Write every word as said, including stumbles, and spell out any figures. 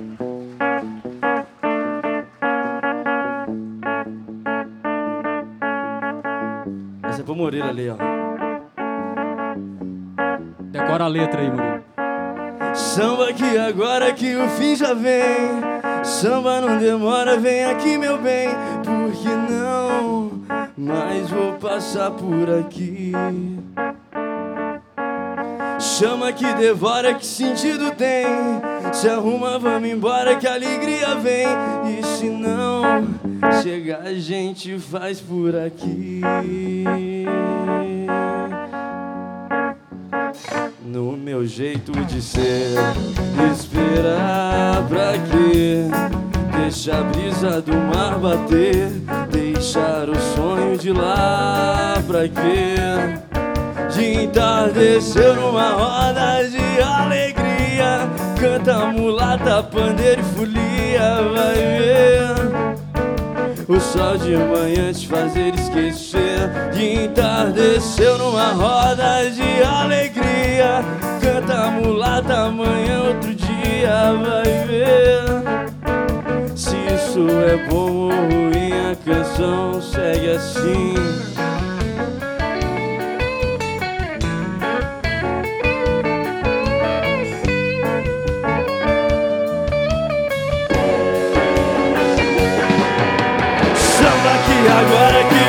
Essa é pro Moreira ali, ó. Decora a letra aí, Murilo. Samba que agora que o fim já vem, samba não demora, vem aqui meu bem, porque não, mas vou passar por aqui. Chama que devora, que sentido tem? Se arruma, vamos embora que a alegria vem. E se não chegar, a gente faz por aqui. No meu jeito de ser, esperar pra quê? Deixa a brisa do mar bater, deixar o sonho de lá pra quê? De entardecer numa roda de alegria, canta mulata, pandeiro e folia, vai ver o sol de manhã te fazer esquecer. De entardecer numa roda de alegria, canta mulata, amanhã outro dia, vai ver se isso é bom ou ruim, a canção segue assim. Agora que